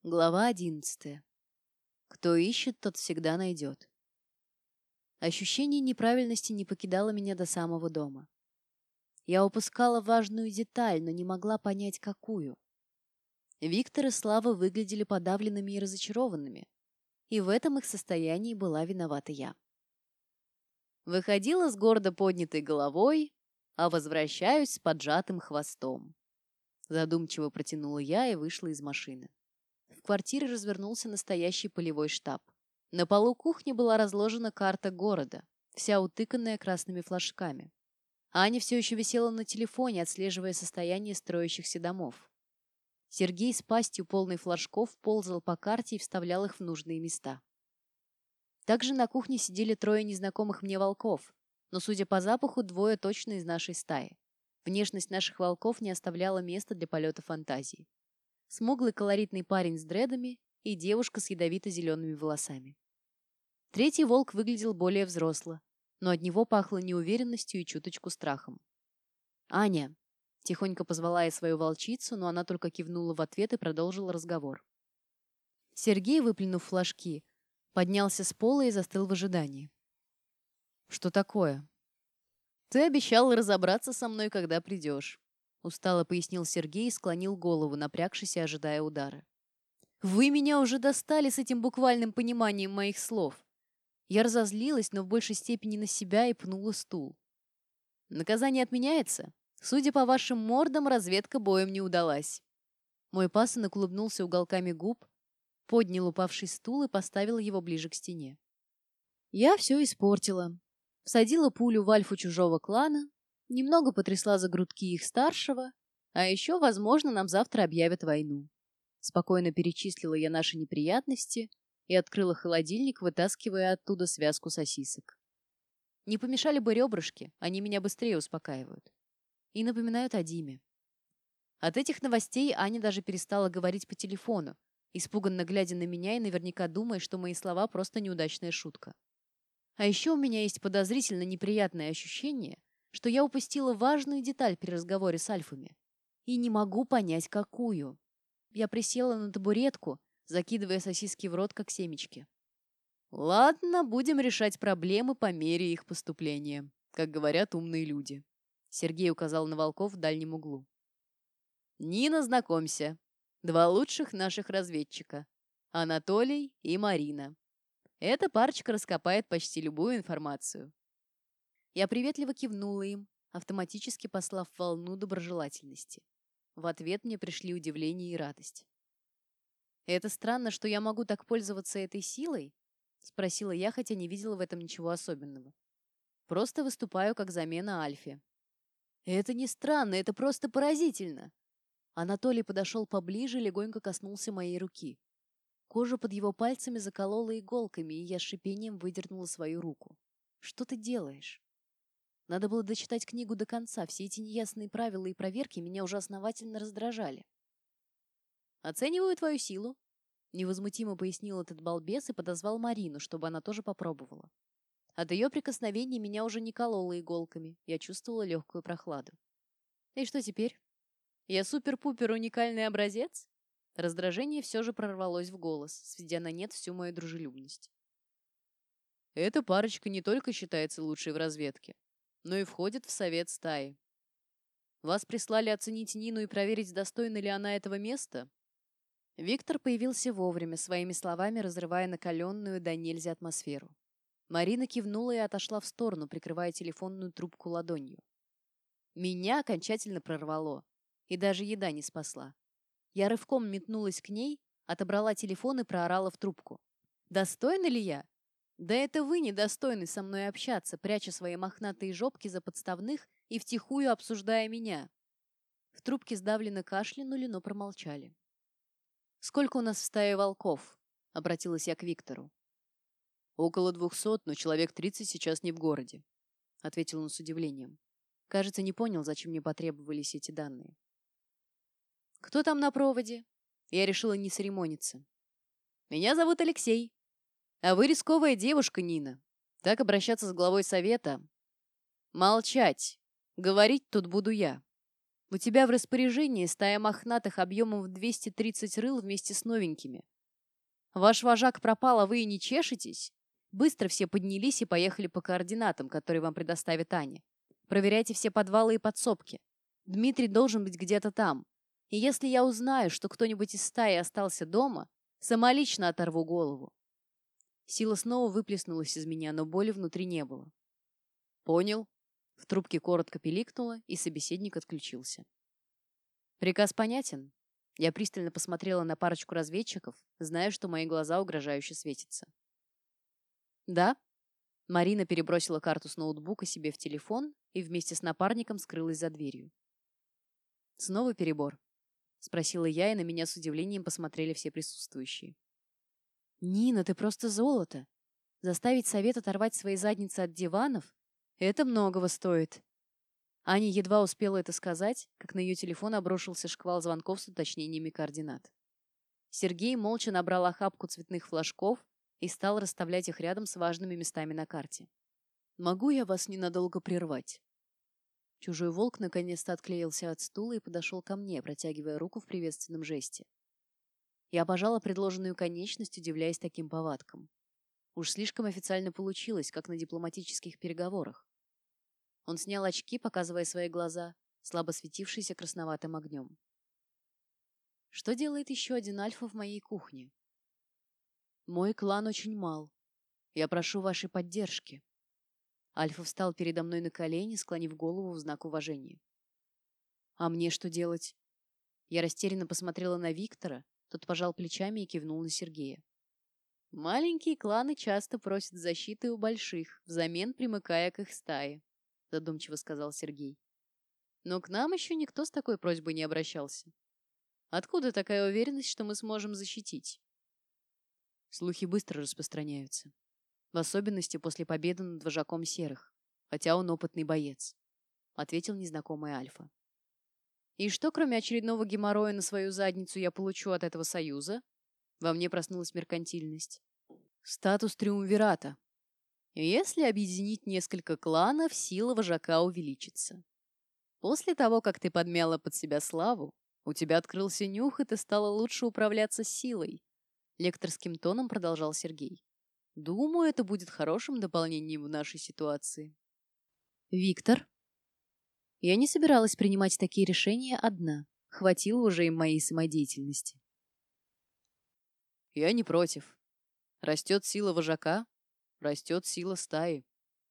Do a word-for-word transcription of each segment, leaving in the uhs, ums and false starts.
Глава одиннадцатая. Кто ищет, тот всегда найдет. Ощущение неправильности не покидало меня до самого дома. Я упускала важную деталь, но не могла понять, какую. Виктор и Слава выглядели подавленными и разочарованными, и в этом их состоянии была виновата я. Выходила с гордо поднятой головой, а возвращаюсь с поджатым хвостом. Задумчиво протянула я и вышла из машины. В квартире развернулся настоящий полевой штаб. На полу кухни была разложена карта города, вся утыканная красными флажками. Аня все еще висела на телефоне, отслеживая состояние строящихся домов. Сергей с пастью полной флажков ползал по карте и вставлял их в нужные места. Также на кухне сидели трое незнакомых мне волков, но, судя по запаху, двое точно из нашей стаи. Внешность наших волков не оставляла места для полета фантазии. Смуглый колоритный парень с дредами и девушка с ядовито-зелеными волосами. Третий волк выглядел более взросло, но от него пахло неуверенностью и чуточку страхом. «Аня!» — тихонько позвала я свою волчицу, но она только кивнула в ответ и продолжила разговор. Сергей, выплюнув флажки, поднялся с пола и застыл в ожидании. «Что такое?» «Ты обещал разобраться со мной, когда придешь», — устало пояснил Сергей и склонил голову, напрягшись и ожидая удара. «Вы меня уже достали с этим буквальным пониманием моих слов». Я разозлилась, но в большей степени на себя, и пнула стул. «Наказание отменяется? Судя по вашим мордам, разведка боем не удалась». Мой пасынок улыбнулся уголками губ, поднял упавший стул и поставил его ближе к стене. «Я все испортила. Всадила пулю в альфу чужого клана, немного потрясла за грудки их старшего, а еще, возможно, нам завтра объявят войну». Спокойно перечислила я наши неприятности и открыла холодильник, вытаскивая оттуда связку сосисок. Не помешали бы ребрышки, они меня быстрее успокаивают. И напоминают о Диме. От этих новостей Аня даже перестала говорить по телефону, испуганно глядя на меня и наверняка думая, что мои слова просто неудачная шутка. А еще у меня есть подозрительно неприятное ощущение, что я упустила важную деталь при разговоре с альфами. И не могу понять, какую. Я присела на табуретку, закидывая сосиски в рот, как семечки. «Ладно, будем решать проблемы по мере их поступления, как говорят умные люди», — Сергей указал на волков в дальнем углу. «Нина, знакомься. Два лучших наших разведчика. Анатолий и Марина. Эта парочка раскопает почти любую информацию». Я приветливо кивнула им, автоматически послав волну доброжелательности. В ответ мне пришли удивление и радость. «Это странно, что я могу так пользоваться этой силой?» — спросила я, хотя не видела в этом ничего особенного. «Просто выступаю как замена Альфе». «Это не странно, это просто поразительно!» Анатолий подошел поближе и легонько коснулся моей руки. Кожа под его пальцами заколола иголками, и я с шипением выдернула свою руку. «Что ты делаешь?» Надо было дочитать книгу до конца, все эти неясные правила и проверки меня уже основательно раздражали. «Оцениваю твою силу», — невозмутимо пояснил этот балбес и подозвал Марину, чтобы она тоже попробовала. От ее прикосновений меня уже не кололо иголками, я чувствовала легкую прохладу. «И что теперь? Я супер-пупер уникальный образец?» Раздражение все же прорвалось в голос, сведя на нет всю мою дружелюбность. «Эта парочка не только считается лучшей в разведке, но и входит в совет стаи. Вас прислали оценить Нину и проверить, достойна ли она этого места?» Виктор появился вовремя, своими словами разрывая накаленную до нельзя атмосферу. Марина кивнула и отошла в сторону, прикрывая телефонную трубку ладонью. Меня окончательно прорвало, и даже еда не спасла. Я рывком метнулась к ней, отобрала телефон и проорала в трубку. «Достойна ли я? Да это вы недостойны со мной общаться, пряча свои мохнатые жопки за подставных и втихую обсуждая меня». В трубке сдавленно кашлянули, но промолчали. «Сколько у нас в стае волков?» — обратилась я к Виктору. «Около двухсот, но человек тридцать сейчас не в городе», — ответил он с удивлением. Кажется, не понял, зачем мне потребовались эти данные. «Кто там на проводе?» Я решила не церемониться. «Меня зовут Алексей. А вы рисковая девушка, Нина. Так обращаться с главой совета?» «Молчать. Говорить тут буду я». У тебя в распоряжении стая мохнатых объемом в двести тридцать рыл вместе с новенькими. Ваш вожак пропал, а вы и не чешетесь? Быстро все поднялись и поехали по координатам, которые вам предоставит Аня. Проверяйте все подвалы и подсобки. Дмитрий должен быть где-то там. И если я узнаю, что кто-нибудь из стаи остался дома, самолично оторву голову. Сила снова выплеснулась из меня, но боли внутри не было. Понял. В трубке коротко пиликнуло, и собеседник отключился. Приказ понятен. Я пристально посмотрела на парочку разведчиков, зная, что мои глаза угрожающе светятся. Да. Марина перебросила карту с ноутбука себе в телефон и вместе с напарником скрылась за дверью. Снова перебор? Спросила я, и на меня с удивлением посмотрели все присутствующие. Нина, ты просто золото. Заставить совет оторвать свои задницы от диванов — это многого стоит. Аня едва успела это сказать, как на ее телефон обрушился шквал звонков с уточнениями координат. Сергей молча набрал охапку цветных флажков и стал расставлять их рядом с важными местами на карте. «Могу я вас ненадолго прервать?» Чужой волк наконец-то отклеился от стула и подошел ко мне, протягивая руку в приветственном жесте. Я пожала предложенную конечность, удивляясь таким повадкам. Уж слишком официально получилось, как на дипломатических переговорах. Он снял очки, показывая свои глаза, слабо светившиеся красноватым огнем. Что делает еще один альфа в моей кухне? Мой клан очень мал. Я прошу вашей поддержки. Альфа встал передо мной на колени, склонив голову в знак уважения. А мне что делать? Я растерянно посмотрела на Виктора, тот пожал плечами и кивнул на Сергея. Маленькие кланы часто просят защиты у больших, взамен примыкая к их стае, задумчиво сказал Сергей. Но к нам еще никто с такой просьбой не обращался. Откуда такая уверенность, что мы сможем защитить? Слухи быстро распространяются. В особенности после победы над вожаком серых, хотя он опытный боец, ответил незнакомый Альфа. И что, кроме очередного геморроя на свою задницу, я получу от этого союза? Во мне проснулась меркантильность. Статус триумвирата. Если объединить несколько кланов, сила вожака увеличится. После того, как ты подмяла под себя славу, у тебя открылся нюх, и ты стала лучше управляться силой. Лекторским тоном продолжал Сергей. Думаю, это будет хорошим дополнением в нашей ситуации. Виктор. Я не собиралась принимать такие решения одна. Хватило уже им моей самодеятельности. Я не против. Растет сила вожака, растет сила стаи.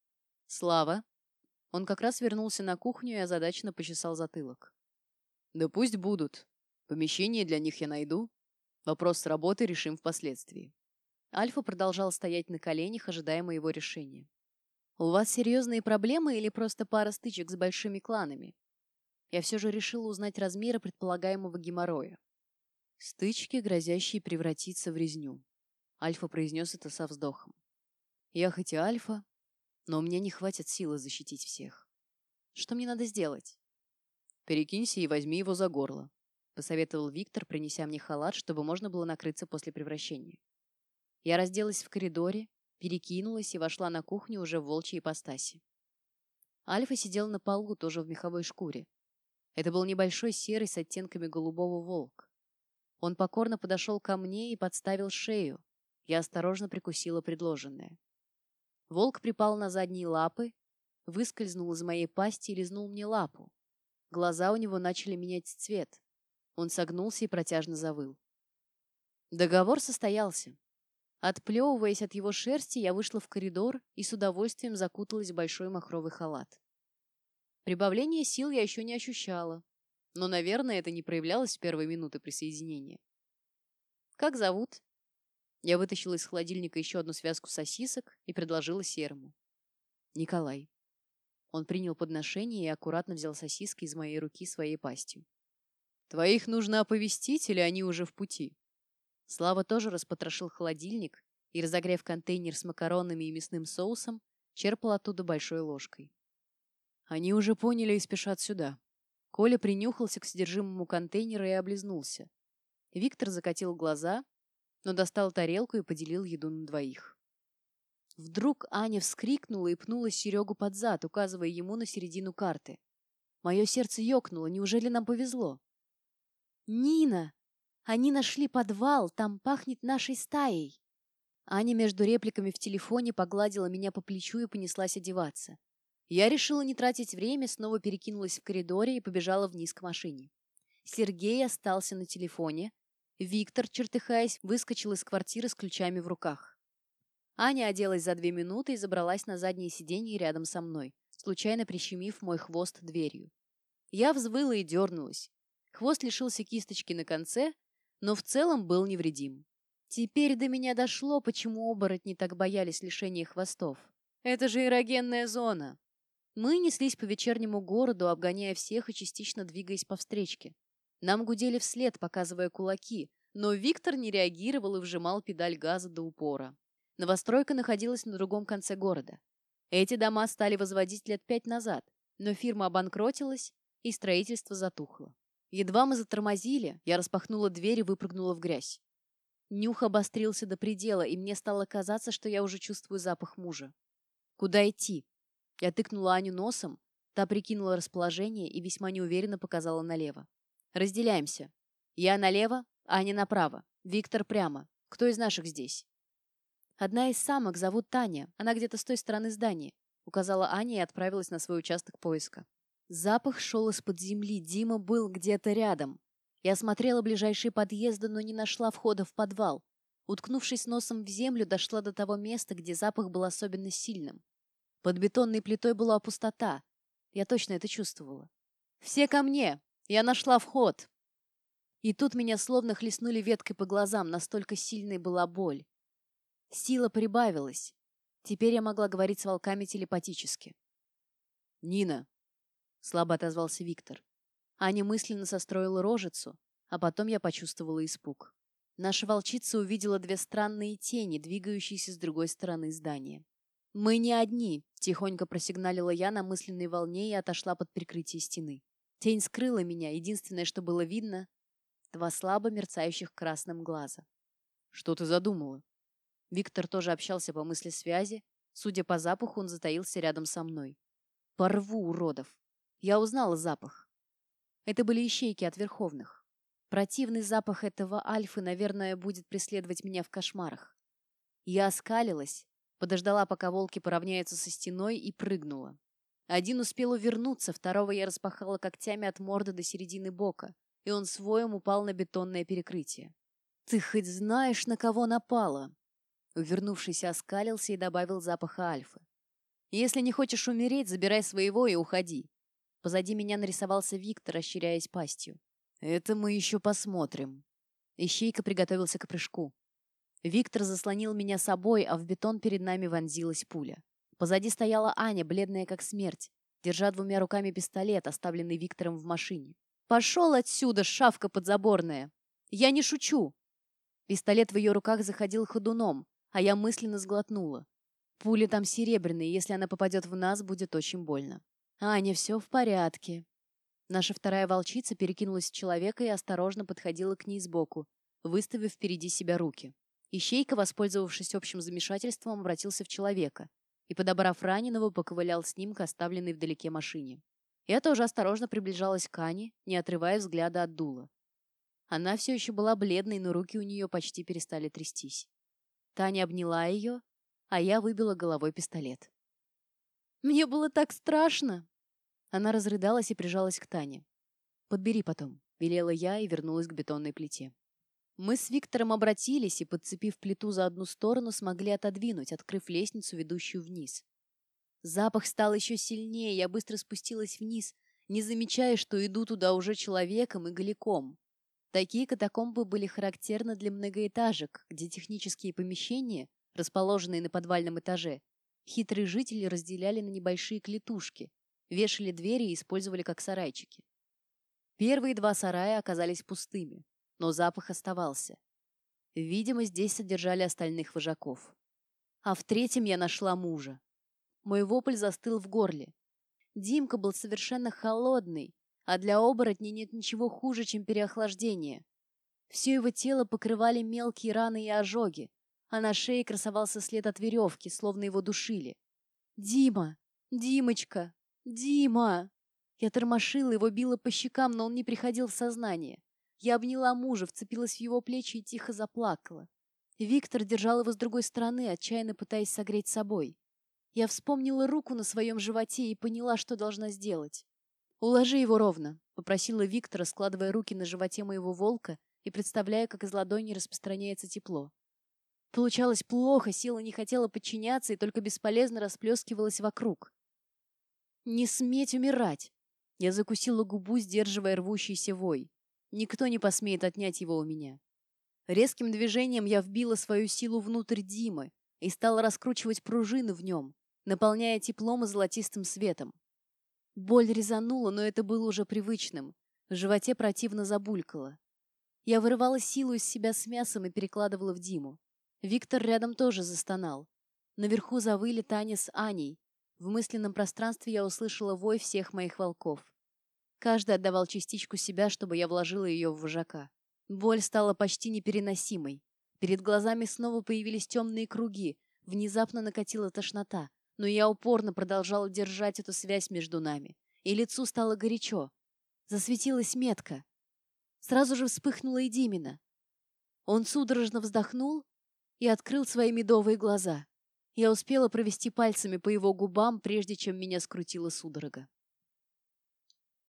Слава. Он как раз вернулся на кухню и озадаченно почесал затылок. Да пусть будут. Помещение для них я найду. Вопрос с работой решим впоследствии. Альфа продолжал стоять на коленях, ожидая моего решения. «У вас серьезные проблемы или просто пара стычек с большими кланами?» Я все же решила узнать размеры предполагаемого геморроя. «Стычки, грозящие превратиться в резню», — Альфа произнес это со вздохом. «Я хоть и Альфа, но у меня не хватит силы защитить всех. Что мне надо сделать?» «Перекинься и возьми его за горло», — посоветовал Виктор, принеся мне халат, чтобы можно было накрыться после превращения. Я разделась в коридоре, перекинулась и вошла на кухню уже в волчьей ипостаси. Альфа сидел на полу, тоже в меховой шкуре. Это был небольшой серый с оттенками голубого волк. Он покорно подошел ко мне и подставил шею. Я осторожно прикусила предложенное. Волк припал на задние лапы, выскользнул из моей пасти и лизнул мне лапу. Глаза у него начали менять цвет. Он согнулся и протяжно завыл. Договор состоялся. Отплевываясь от его шерсти, я вышла в коридор и с удовольствием закуталась в большой махровый халат. Прибавление сил я еще не ощущала, но, наверное, это не проявлялось в первые минуты присоединения. «Как зовут?» Я вытащила из холодильника еще одну связку сосисок и предложила Серому. «Николай». Он принял подношение и аккуратно взял сосиски из моей руки своей пастью. «Твоих нужно оповестить, или они уже в пути?» Слава тоже распотрошил холодильник и, разогрев контейнер с макаронами и мясным соусом, черпал оттуда большой ложкой. Они уже поняли и спешат сюда. Коля принюхался к содержимому контейнера и облизнулся. Виктор закатил глаза, но достал тарелку и поделил еду на двоих. Вдруг Аня вскрикнула и пнула Серегу под зад, указывая ему на середину карты. Мое сердце ёкнуло. Неужели нам повезло? «Нина! Они нашли подвал, там пахнет нашей стаей!» Аня между репликами в телефоне погладила меня по плечу и понеслась одеваться. Я решила не тратить время, снова перекинулась в коридоре и побежала вниз к машине. Сергей остался на телефоне. Виктор, чертыхаясь, выскочил из квартиры с ключами в руках. Аня оделась за две минуты и забралась на заднее сиденье рядом со мной, случайно прищемив мой хвост дверью. Я взвыла и дернулась. Хвост лишился кисточки на конце, но в целом был невредим. Теперь до меня дошло, почему оборотни так боялись лишения хвостов. Это же эрогенная зона. Мы неслись по вечернему городу, обгоняя всех и частично двигаясь по встречке. Нам гудели вслед, показывая кулаки, но Виктор не реагировал и вжимал педаль газа до упора. Новостройка находилась на другом конце города. Эти дома стали возводить лет пять назад, но фирма обанкротилась, и строительство затухло. Едва мы затормозили, я распахнула дверь и выпрыгнула в грязь. Нюх обострился до предела, и мне стало казаться, что я уже чувствую запах мужа. «Куда идти?» Я тыкнула Аню носом, та прикинула расположение и весьма неуверенно показала налево. «Разделяемся. Я налево, Аня направо. Виктор прямо. Кто из наших здесь?» «Одна из самок, зовут Таня. Она где-то с той стороны здания», — указала Аня и отправилась на свой участок поиска. Запах шел из-под земли, Дима был где-то рядом. Я осмотрела ближайшие подъезды, но не нашла входа в подвал. Уткнувшись носом в землю, дошла до того места, где запах был особенно сильным. Под бетонной плитой была пустота. Я точно это чувствовала. «Все ко мне! Я нашла вход!» И тут меня словно хлестнули веткой по глазам, настолько сильной была боль. Сила прибавилась. Теперь я могла говорить с волками телепатически. «Нина!» — слабо отозвался Виктор. Аня мысленно состроила рожицу, а потом я почувствовала испуг. Наша волчица увидела две странные тени, двигающиеся с другой стороны здания. «Мы не одни!» — тихонько просигналила я на мысленной волне и отошла под прикрытие стены. Тень скрыла меня, единственное, что было видно — два слабо мерцающих красным глаза. «Что ты задумала?» Виктор тоже общался по мысли связи. Судя по запаху, он затаился рядом со мной. «Порву, уродов!» Я узнала запах. Это были ищейки от Верховных. Противный запах этого альфы, наверное, будет преследовать меня в кошмарах. Я оскалилась, подождала, пока волки поравняются со стеной, и прыгнула. Один успел увернуться, второго я распахала когтями от морды до середины бока, и он своем упал на бетонное перекрытие. «Ты хоть знаешь, на кого напала?» Увернувшись, оскалился и добавил запаха альфы. «Если не хочешь умереть, забирай своего и уходи». Позади меня нарисовался Виктор, ощеряясь пастью. «Это мы еще посмотрим». Ищейка приготовился к прыжку. Виктор заслонил меня собой, а в бетон перед нами вонзилась пуля. Позади стояла Аня, бледная как смерть, держа двумя руками пистолет, оставленный Виктором в машине. «Пошел отсюда, шавка подзаборная! Я не шучу!» Пистолет в ее руках заходил ходуном, а я мысленно сглотнула. Пули там серебряные, если она попадет в нас, будет очень больно. «Аня, все в порядке». Наша вторая волчица перекинулась в человека и осторожно подходила к ней сбоку, выставив впереди себя руки. Ищейка, воспользовавшись общим замешательством, обратился в человека и, подобрав раненого, поковылял с ним к оставленной вдалеке машине. Я тоже осторожно приближалась к Ане, не отрывая взгляда от дула. Она все еще была бледной, но руки у нее почти перестали трястись. Таня обняла ее, а я выбила головой пистолет. «Мне было так страшно!» Она разрыдалась и прижалась к Тане. «Подбери потом», — велела я и вернулась к бетонной плите. Мы с Виктором обратились и, подцепив плиту за одну сторону, смогли отодвинуть, открыв лестницу, ведущую вниз. Запах стал еще сильнее, я быстро спустилась вниз, не замечая, что иду туда уже человеком и голиком. Такие катакомбы были характерны для многоэтажек, где технические помещения, расположенные на подвальном этаже, хитрые жители разделяли на небольшие клетушки, вешали двери и использовали как сарайчики. Первые два сарая оказались пустыми, но запах оставался. Видимо, здесь содержали остальных вожаков. А в третьем я нашла мужа. Мой вопль застыл в горле. Димка был совершенно холодный, а для оборотней нет ничего хуже, чем переохлаждение. Все его тело покрывали мелкие раны и ожоги, а на шее красовался след от веревки, словно его душили. «Дима! Димочка! Дима!» Я тормошила его, била по щекам, но он не приходил в сознание. Я обняла мужа, вцепилась в его плечи и тихо заплакала. Виктор держал его с другой стороны, отчаянно пытаясь согреть собой. Я вспомнила руку на своем животе и поняла, что должна сделать. «Уложи его ровно», — попросила Виктора, складывая руки на животе моего волка и представляя, как из ладони распространяется тепло. Получалось плохо, сила не хотела подчиняться и только бесполезно расплескивалась вокруг. «Не сметь умирать!» Я закусила губу, сдерживая рвущийся вой. Никто не посмеет отнять его у меня. Резким движением я вбила свою силу внутрь Димы и стала раскручивать пружины в нем, наполняя теплом и золотистым светом. Боль резанула, но это было уже привычным. В животе противно забулькало. Я вырывала силу из себя с мясом и перекладывала в Диму. Виктор рядом тоже застонал. Наверху завыли Таня с Аней. В мысленном пространстве я услышала вой всех моих волков. Каждый отдавал частичку себя, чтобы я вложила ее в вожака. Боль стала почти непереносимой. Перед глазами снова появились темные круги. Внезапно накатила тошнота. Но я упорно продолжала держать эту связь между нами. И лицу стало горячо. Засветилась метка. Сразу же вспыхнула и Димина. Он судорожно вздохнул и открыл свои медовые глаза. Я успела провести пальцами по его губам, прежде чем меня скрутила судорога.